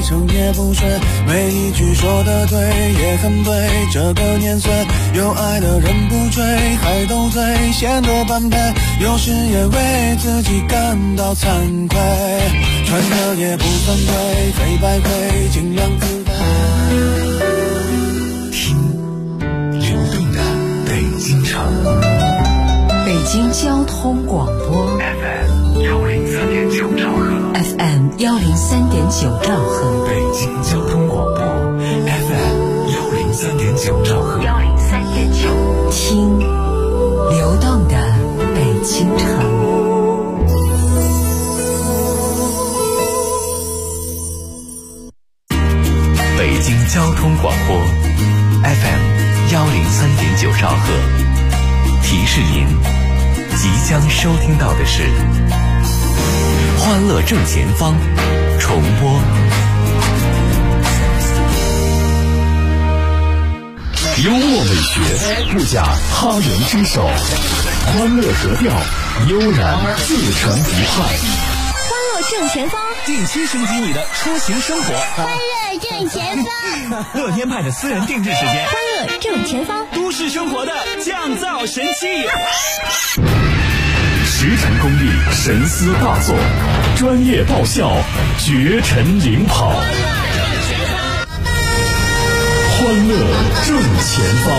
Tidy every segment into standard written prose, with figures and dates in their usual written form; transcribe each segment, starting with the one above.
成也不睡，每一句说的对也很对，这个年岁有爱的人不追，还斗嘴显得般配，有时也为自己感到惭愧，穿的也不分对，非白灰尽量自卑。 听流动的北京城， 北京交通广播 FM 103.9兆赫 ，FM 103.9兆赫， 北京交通广播 FM 103.9兆赫 103.9，听流动的北京城。 北京交通广播 FM 103.9兆赫，提示您即将收听到的是欢乐正前方重播。幽默美学不假他人之手，欢乐格调悠然自成一派。 欢乐正前方， 定期升级你的出行生活。 欢乐正前方， 乐天派的私人定制时间。 欢乐正前方， 都市生活的降噪神器。 十成功力神思大作，专业爆笑绝尘领跑。欢乐正前方。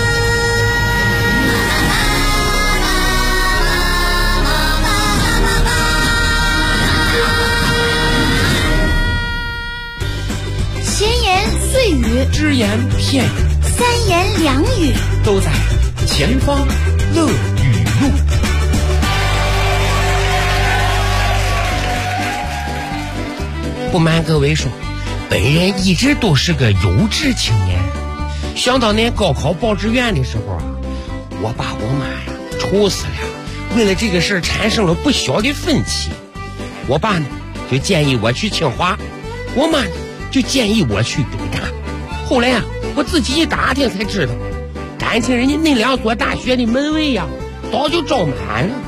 闲言碎语， 只言片语， 三言两语， 都在前方乐语录。不瞒各位说，本人一直都是个优质青年。想当年高考报志愿的时候啊，我爸我妈呀愁死了，为了这个事产生了不小的分歧。我爸呢就建议我去清华，我妈呢就建议我去北大。后来啊，我自己一打听才知道，感情人家那两所大学的门卫呀早就招满了。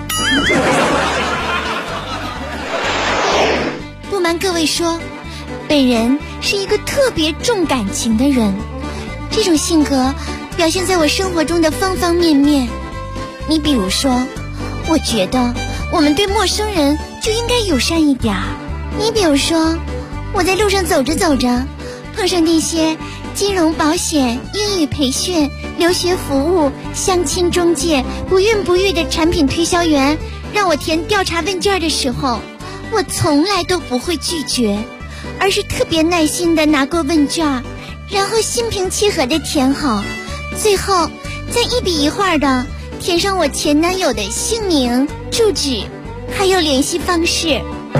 不瞒各位说，本人是一个特别重感情的人，这种性格表现在我生活中的方方面面。你比如说，我觉得我们对陌生人就应该友善一点。你比如说，我在路上走着走着，碰上那些金融保险、英语培训、留学服务、相亲中介、不孕不育的产品推销员，让我填调查问卷的时候，我从来都不会拒绝，而是特别耐心地拿过问卷，然后心平气和地填好，最后再一笔一画地填上我前男友的姓名、住址还有联系方式。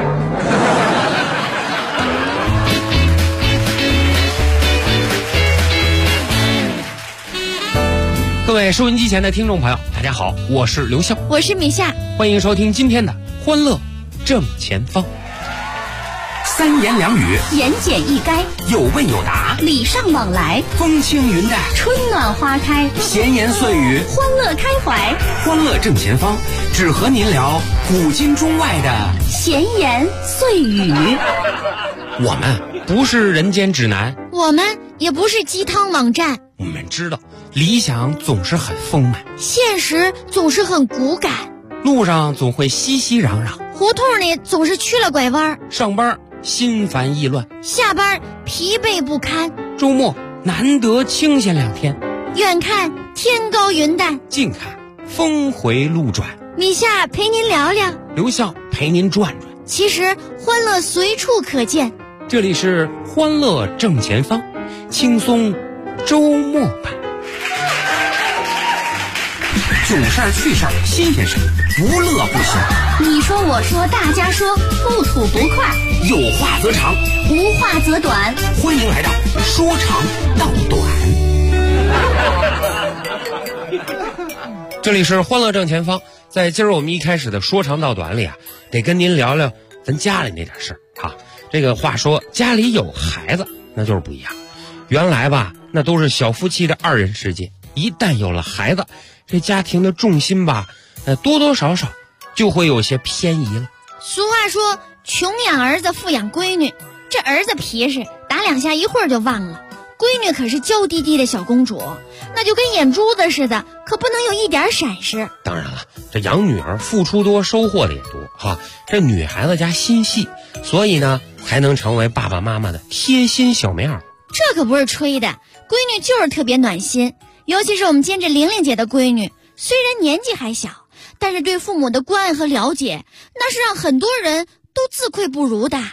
各位收音机前的听众朋友，大家好，我是刘笑， 我是米夏， 欢迎收听今天的欢乐正前方。三言两语， 言简意赅， 有问有答， 礼尚往来， 风轻云淡， 春暖花开， 闲言碎语， 欢乐开怀。 欢乐正前方，只和您聊古今中外的闲言碎语。 我们不是人间指南， 我们也不是鸡汤网站， 我们知道理想总是很丰满， 现实总是很骨感， 路上总会熙熙攘攘， 胡同里总是曲了拐弯， 上班心烦意乱， 下班疲惫不堪， 周末难得清闲2天， 远看天高云淡， 近看峰回路转。 米夏陪您聊聊， 刘笑陪您转转。 其实欢乐随处可见， 这里是欢乐正前方，轻松周末版。囧事儿趣事儿新鲜事儿，不乐不行。 你说我说大家说，不吐不快， 有话则长， 无话则短。 欢迎来到说长道短。这里是欢乐正前方，在今儿我们一开始的说长道短里啊，得跟您聊聊咱家里那点事儿哈。这个话说家里有孩子那就是不一样，原来吧那都是小夫妻的2人世界，一旦有了孩子，这家庭的重心吧多多少少就会有些偏移了。 俗话说穷养儿子富养闺女， 这儿子皮实，打2下一会儿就忘了。闺女可是娇滴滴的小公主，那就跟眼珠子似的，可不能有一点闪失。 当然了，这养女儿付出多，收获的也多哈。这女孩子家心细，所以呢，才能成为爸爸妈妈的贴心小棉袄。 这可不是吹的，闺女就是特别暖心。尤其是我们监制玲玲姐的闺女，虽然年纪还小，但是对父母的关爱和了解，那是让很多人都自愧不如的。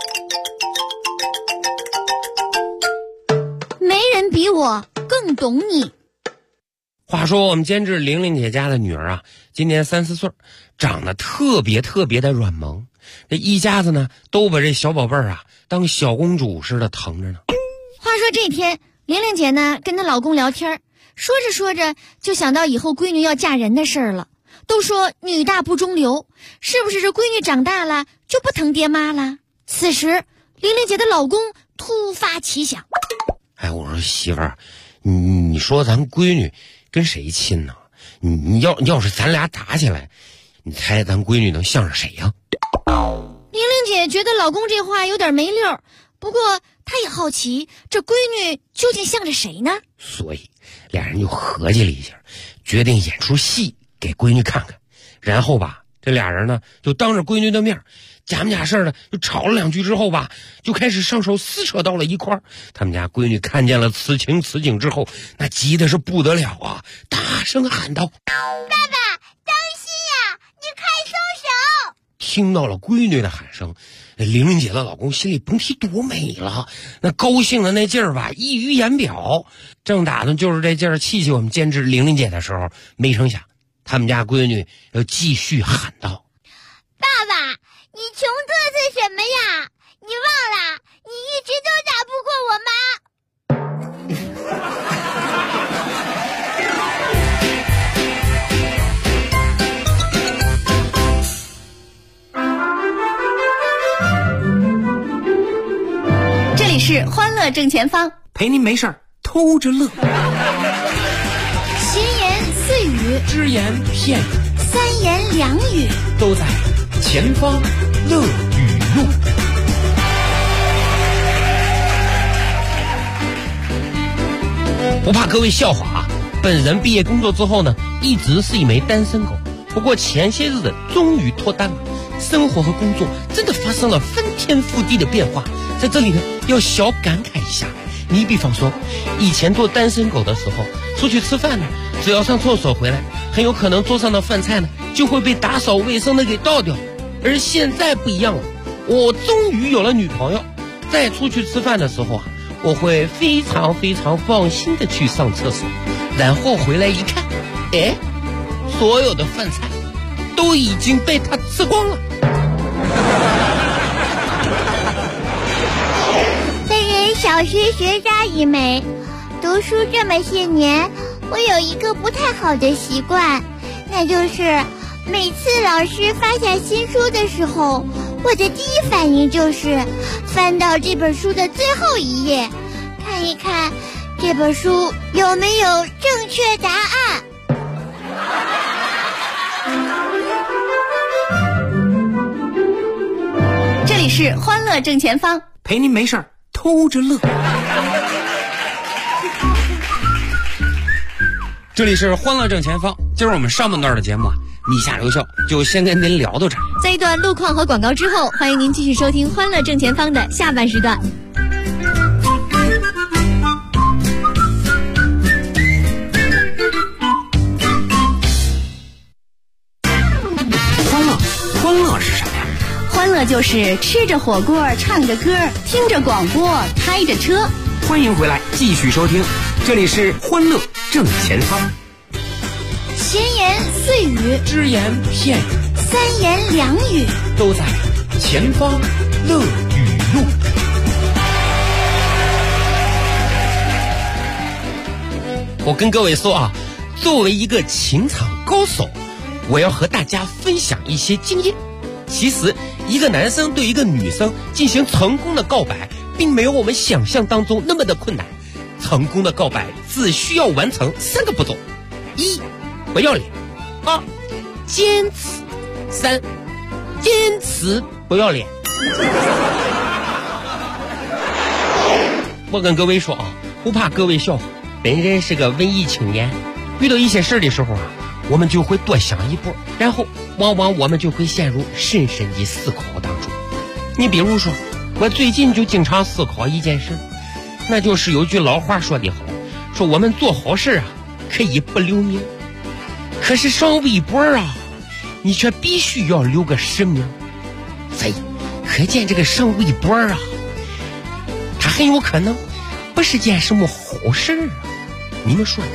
没人比我更懂你。 话说我们监制玲玲姐家的女儿啊，今年3、4岁，长得特别的软萌。这一家子呢，都把这小宝贝儿啊当小公主似的疼着呢。 话说这天，玲玲姐呢跟她老公聊天，说着说着就想到以后闺女要嫁人的事儿了。都说女大不中留，是不是这闺女长大了就不疼爹妈了？此时玲玲姐的老公突发奇想， 哎，我说媳妇儿，你说咱闺女跟谁亲呢？你要是咱俩打起来，你猜咱闺女能向着谁呀？ 玲玲姐觉得老公这话有点没溜儿，不过她也好奇这闺女究竟向着谁呢？ 所以俩人就合计了一下，决定演出戏给闺女看看。然后吧，这俩人呢就当着闺女的面假模假式的就吵了2句之后吧，就开始上手撕扯到了一块儿。他们家闺女看见了此情此景之后，那急的是不得了啊，大声喊道： 爸爸，当心呀，你快松手！ 听到了闺女的喊声，玲玲姐的老公心里甭提多美了，那高兴的那劲儿吧溢于言表。正打算就是这劲儿气我们监制玲玲姐的时候，没成想他们家闺女要继续喊道： 爸爸，你穷嘚瑟什么呀？你忘了你一直都打不过我妈。这里是欢乐正前方， 陪您没事儿偷着乐。 闲言碎语， 只言片语， 三言两语， 都在前方乐语录。不怕各位笑话啊，本人毕业工作之后呢，一直是一枚单身狗。不过前些日子终于脱单了，生活和工作真的发生了翻天覆地的变化。在这里呢，要小感慨一下。你比方说，以前做单身狗的时候，出去吃饭呢，只要上厕所回来，很有可能桌上的饭菜呢就会被打扫卫生的给倒掉。而现在不一样了，我终于有了女朋友，在出去吃饭的时候啊，我会非常放心的去上厕所，然后回来一看，哎，所有的饭菜都已经被她吃光了。 小学学渣一枚，读书这么些年，我有一个不太好的习惯，那就是每次老师发下新书的时候，我的第一反应就是翻到这本书的最后一页，看一看这本书有没有正确答案。这里是欢乐正前方， 陪您没事儿偷着乐。这里是欢乐正前方，今儿我们上半段的节目啊，你下留校就先跟您聊到这儿。 在一段路况和广告之后，欢迎您继续收听欢乐正前方的下半时段。 欢乐是什么呀？ 欢乐就是吃着火锅，唱着歌，听着广播，开着车。 欢迎回来，继续收听，这里是欢乐正前方。 闲言碎语， 只言片语， 三言两语， 都在前方乐语录。我跟各位说啊，作为一个情场高手，我要和大家分享一些经验。其实一个男生对一个女生进行成功的告白，并没有我们想象当中那么的困难。成功的告白只需要完成3个步骤： 1. 不要脸； 2. 坚持； 3. 坚持不要脸。 我跟各位说啊，不怕各位笑话，本人是个文艺青年，遇到一些事的时候啊，我们就会多想一步，然后往往我们就会陷入深深的思考当中。你比如说，我最近就经常思考一件事，那就是有句老话说得好，说我们做好事啊可以不留名，可是上微博啊你却必须要留个实名。所以可见这个上微博啊，它很有可能不是件什么好事啊，你们说呢？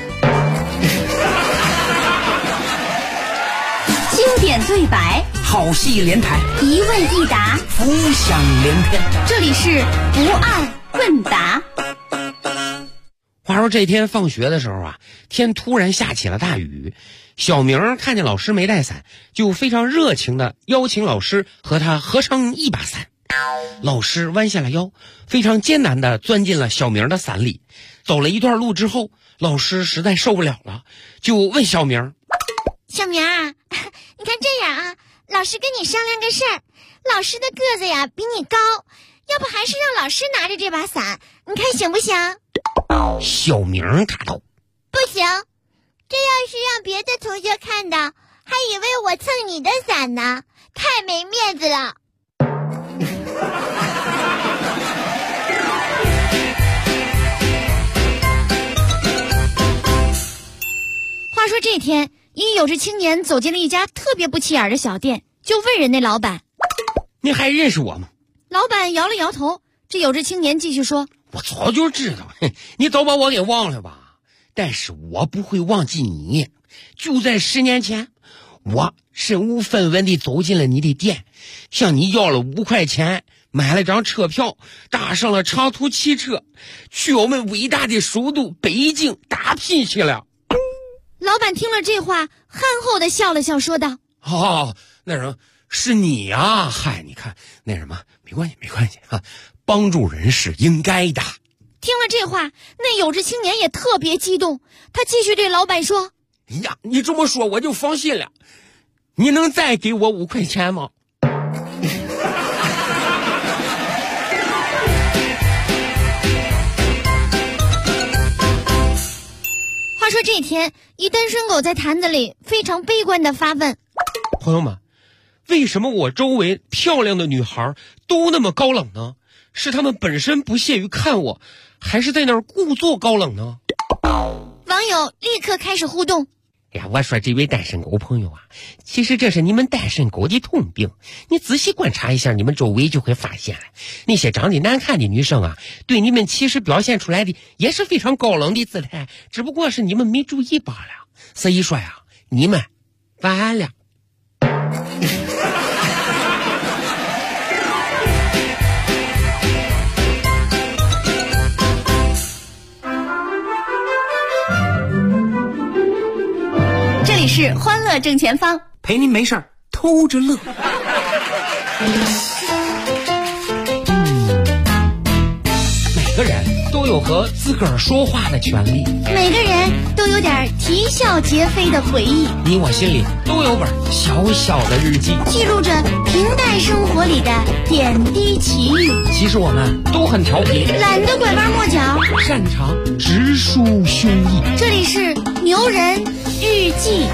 经典对白， 好戏连台， 一问一答， 浮想联翩。 这里是不二问答。 话说这天放学的时候啊，天突然下起了大雨。小明看见老师没带伞，就非常热情地邀请老师和他合撑一把伞。老师弯下了腰，非常艰难地钻进了小明的伞里。走了一段路之后，老师实在受不了了，就问小明： 小明啊，你看这样啊，老师跟你商量个事儿，老师的个子呀比你高，要不还是让老师拿着这把伞，你看行不行？ 小明答道： 不行，这要是让别的同学看到，还以为我蹭你的伞呢，太没面子了。话说这天，一有志青年走进了一家特别不起眼的小店，就问人那老板： 你还认识我吗？ 老板摇了摇头。这有志青年继续说： 我早就知道，你早把我给忘了吧？但是我不会忘记你。就在10年前，我身无分文地走进了你的店，向你要了5块钱，买了张车票，搭上了长途汽车，去我们伟大的首都北京打拼去了。 老板听了这话，憨厚地笑了笑，说道： 哦，那什么，是你呀？嗨，你看那什么，没关系啊，帮助人是应该的。 听了这话，那有志青年也特别激动，他继续对老板说： 呀，你这么说我就放心了，你能再给我5块钱吗？ 话说这天，一单身狗在坛子里非常悲观地发问： 朋友们，为什么我周围漂亮的女孩都那么高冷呢？是她们本身不屑于看我，还是在那儿故作高冷呢？ 网友立刻开始互动。 哎呀，我说这位单身狗朋友啊，其实这是你们单身狗的通病。你仔细观察一下你们周围，就会发现了，那些长得难看的女生啊，对你们其实表现出来的也是非常高冷的姿态，只不过是你们没注意罢了。所以说呀，你们完了。 这里是欢乐正前方， 陪您没事儿偷着乐。 每个人都有和自个儿说话的权利， 每个人都有点啼笑皆非的回忆， 你我心里都有本小小的日记， 记录着平淡生活里的点滴奇遇。 其实我们都很调皮， 懒得拐弯抹角， 擅长直抒胸臆。 这里是牛人日记。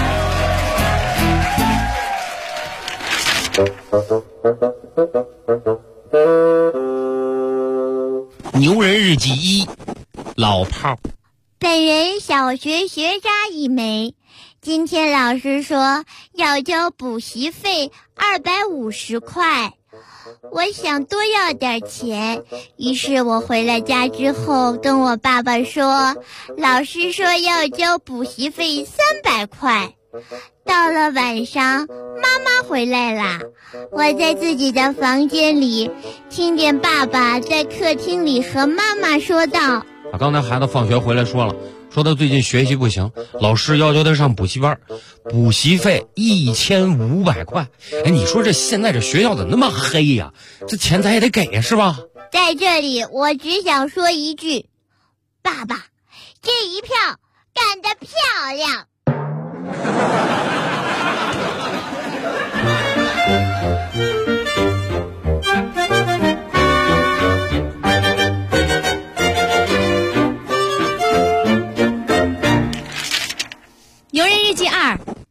牛人日记1，老炮。 本人小学学渣一枚，今天老师说要交补习费250块，我想多要点钱，于是我回了家之后跟我爸爸说，老师说要交补习费300块。到了晚上，妈妈回来啦，我在自己的房间里听见爸爸在客厅里和妈妈说道： 刚才孩子放学回来说他最近学习不行，老师要求他上补习班，补习费1500块。哎，你说这现在这学校怎么那么黑呀？这钱咱也得给呀，是吧？ 在这里我只想说一句，爸爸，这一票干得漂亮。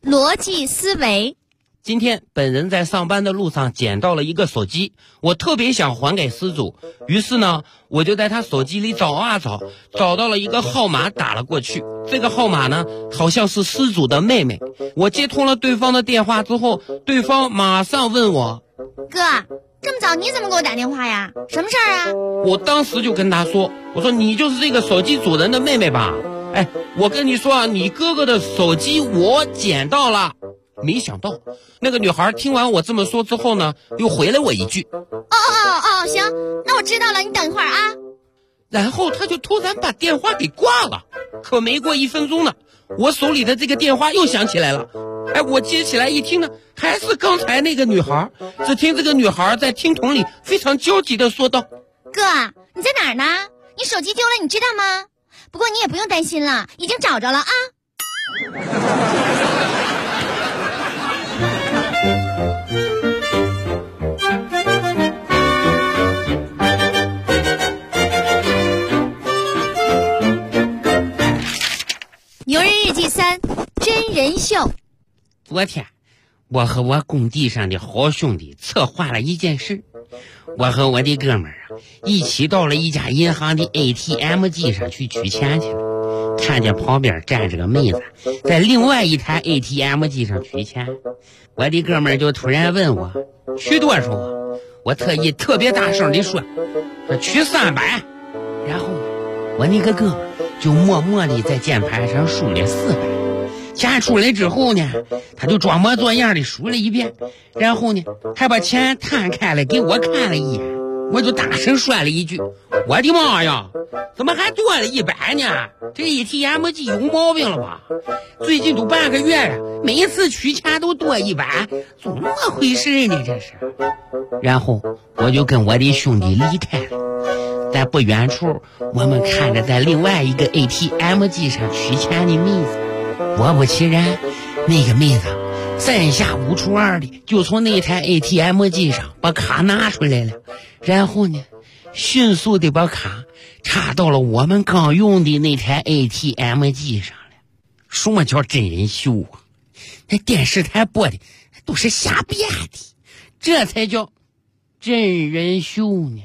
逻辑思维。 今天本人在上班的路上捡到了一个手机，我特别想还给失主，于是呢，我就在他手机里找啊找，找到了一个号码打了过去。这个号码呢，好像是失主的妹妹。我接通了对方的电话之后，对方马上问我： 哥，这么早你怎么给我打电话呀？什么事儿啊？ 我当时就跟他说，我说你就是这个手机主人的妹妹吧？哎，我跟你说啊，你哥哥的手机我捡到了。没想到那个女孩听完我这么说之后呢，又回了我一句： 行，那我知道了，你等一会儿啊。 然后她就突然把电话给挂了。可没过1分钟呢，我手里的这个电话又响起来了。哎，我接起来一听呢，还是刚才那个女孩。只听这个女孩在听筒里非常焦急地说道： 哥，你在哪儿呢？你手机丢了，你知道吗？不过你也不用担心了，已经找着了啊。牛人日记3真人秀。 昨天我和我工地上的好兄弟策划了一件事，我和我的哥们儿一起到了一家银行的 ATM 机上去取钱去了，看见旁边站着个妹子在另外一台 ATM 机上取钱，我的哥们儿就突然问我取多少啊？我特别大声地说取300，然后我那个哥们儿就默默地在键盘上输了400。钱出来之后呢，他就装模作样的数了一遍，然后呢还把钱摊开了给我看了一眼。我就大声说了一句：我的妈呀，怎么还多了100呢？这 ATM 机有毛病了吧？最近都半个月了，每一次取钱都多100，怎么回事呢这是？然后我就跟我的兄弟离开了。在不远处，我们看着在另外一个 ATM 机上取钱的妹子，果不其然，那个妹子3下5除2的就从那台 ATM 机上把卡拿出来了，然后呢迅速的把卡插到了我们刚用的那台 ATM 机上了。什么叫真人秀啊？那电视台播的都是瞎编的，这才叫真人秀呢。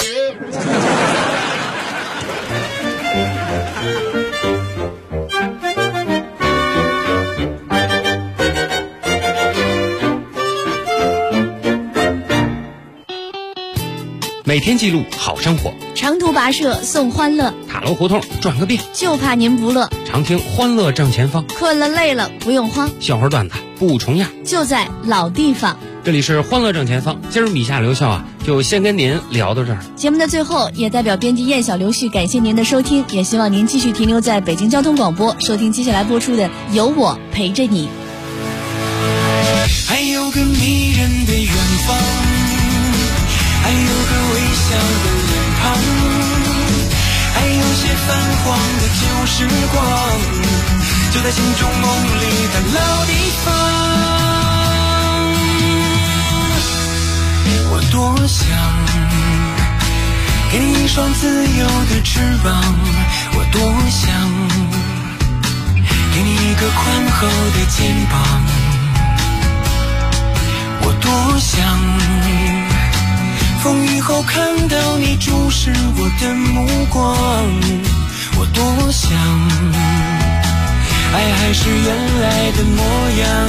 每天记录好生活， 长途跋涉送欢乐， 塔楼胡同转个遍， 就怕您不乐。 常听欢乐正前方， 困了累了不用慌， 笑话段子不重样， 就在老地方。 这里是欢乐正前方，今儿米夏留校啊，就先跟您聊到这儿。 节目的最后，也代表编辑燕小刘旭感谢您的收听，也希望您继续停留在北京交通广播，收听接下来播出的《有我陪着你》。 还有个迷人的远方，还有个微笑的脸庞，还有些泛黄的旧时光，就在心中梦里的老地方。我多想给你一双自由的翅膀，我多想给你一个宽厚的肩膀，我多想风雨后看到你注视我的目光，我多想爱还是原来的模样，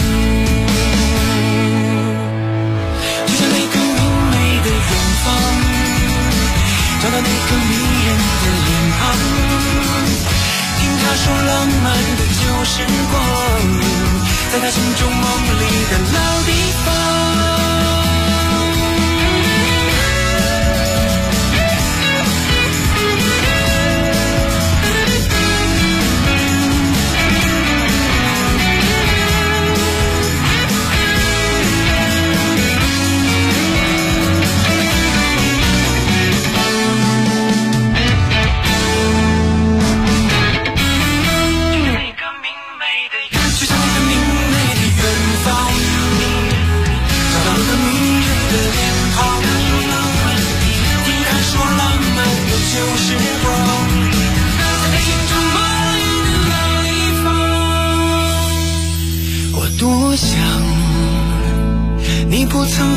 就像那个明媚的远方，找到那个迷人的脸庞，听他说浪漫的旧时光，在他心中梦里的老地方。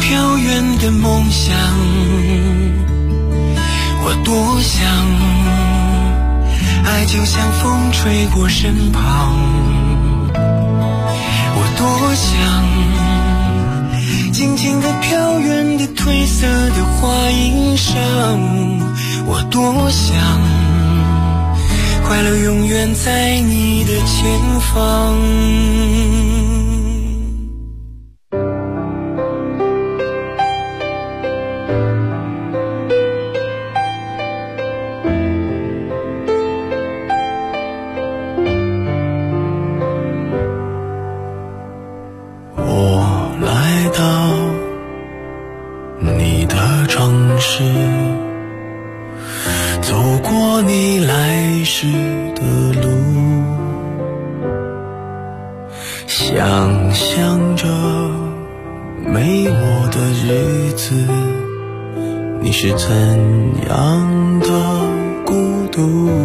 飘远的梦想，我多想爱就像风吹过身旁，我多想静静地飘远的褪色的花衣裳，我多想快乐永远在你的前方。我来到你的城市，走过你来时的路，想象着没我的日子，你是怎样的孤独，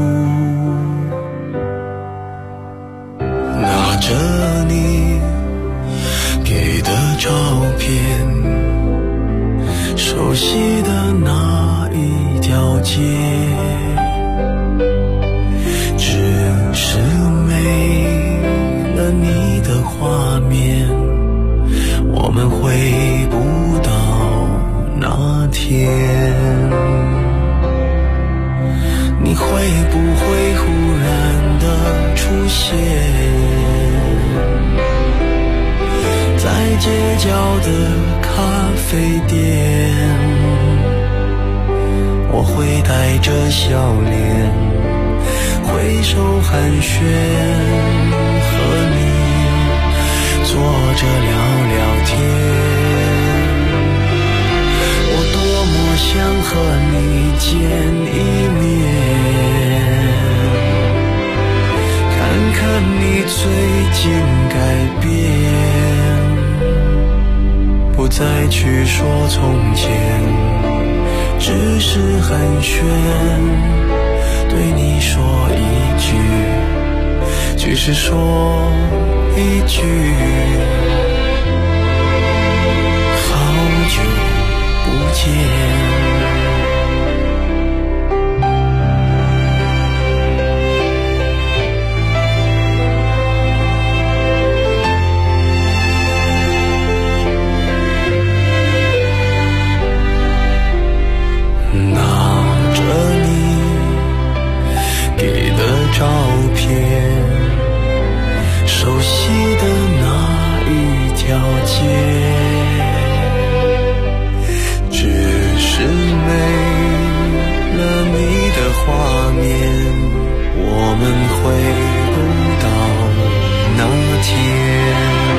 拿着你给的照片，熟悉的那一条街，只是没了你的画面，我们回不到那天。你会不会忽然的出现在街角的咖啡店，我会带着笑脸挥手寒暄，和你坐着聊聊天。我多么想和你见一面，看看你最近改变，不再去说从前，只是寒暄，对你说一句，只是说一句，好久不见。照片，熟悉的那一条街，只是没了你的画面，我们回不到那天。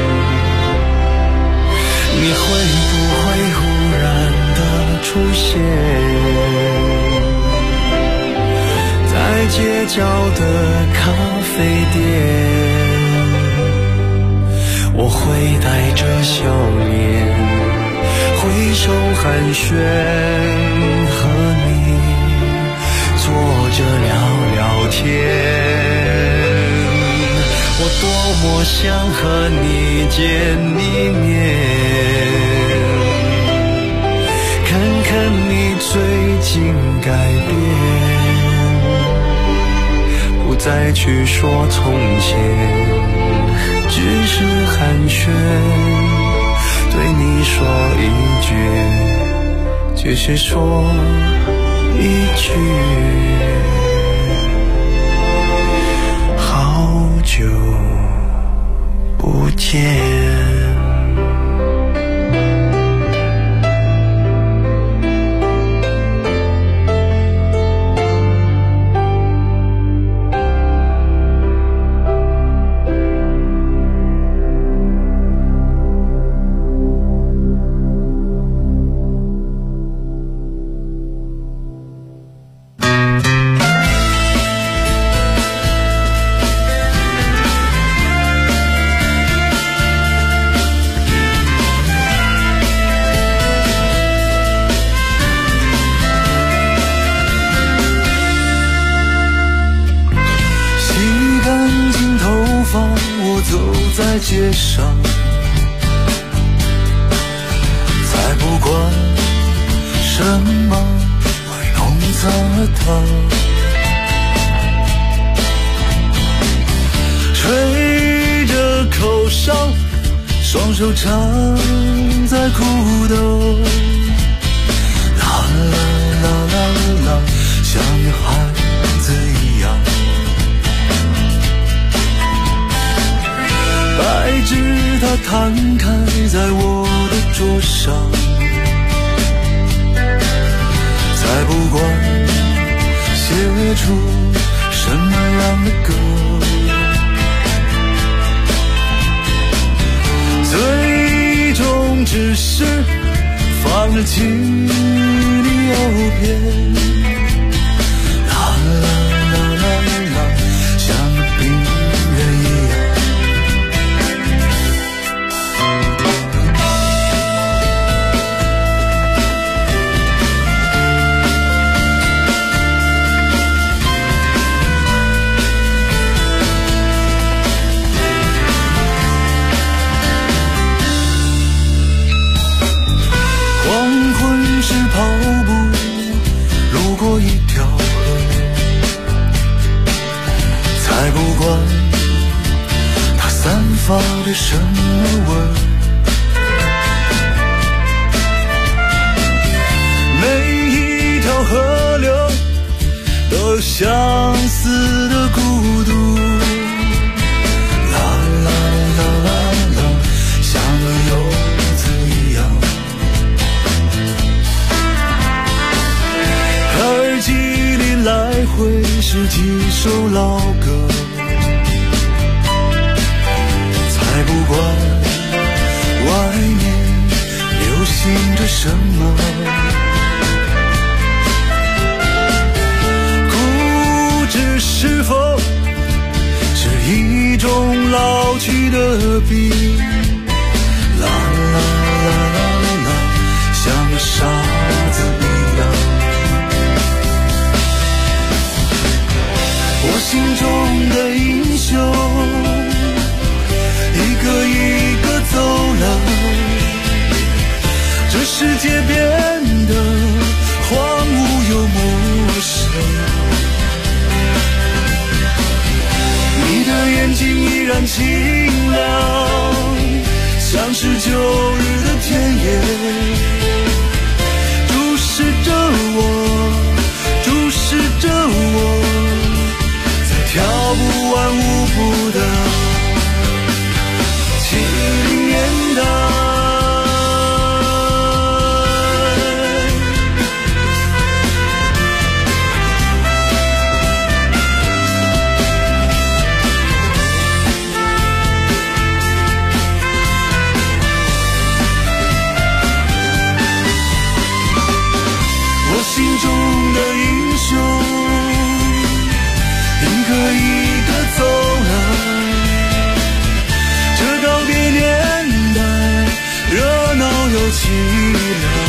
你会不会忽然的出现在街角的咖啡店，我会带着笑脸挥手寒暄，和你坐着聊聊天。我多么想和你见一面，看看你最近改变，不再去说从前，只是寒暄，对你说一句，只是说一句，好久不见。在街上，才和他，吹着口哨，双手插在裤兜，啦啦啦啦啦，像个孩子一样。白纸它摊开在我的桌上，才不管写出什么样的歌，最终只是放着情你诱骗，啦啦啦啦啦，像个病人一样。是跑步路过一条河，才不管它散发着什么味儿，每一条河流都有相似的孤独，啦啦啦啦啦，像个游子一样。耳机里来回是几首老歌，才不管外面流行着什么，固执是否是一种老去的病，啦啦啦啦啦，像个傻子一样。我心中的英雄一个一个走了，这世界变得荒芜又陌生，你的眼睛依然清亮，像是旧日的田野，注视着我，注视着我，跳不完舞步的70年代。我心中的英雄一个一个走了，这告别年代热闹又凄凉，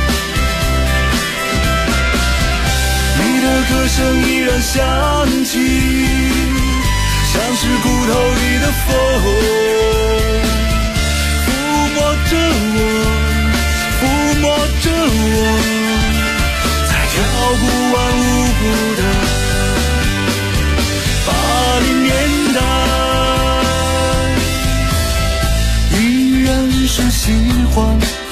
你的歌声依然响起，像是骨头里的风，抚摸着我，抚摸着我，在跳不完舞步的80年代，依然是喜欢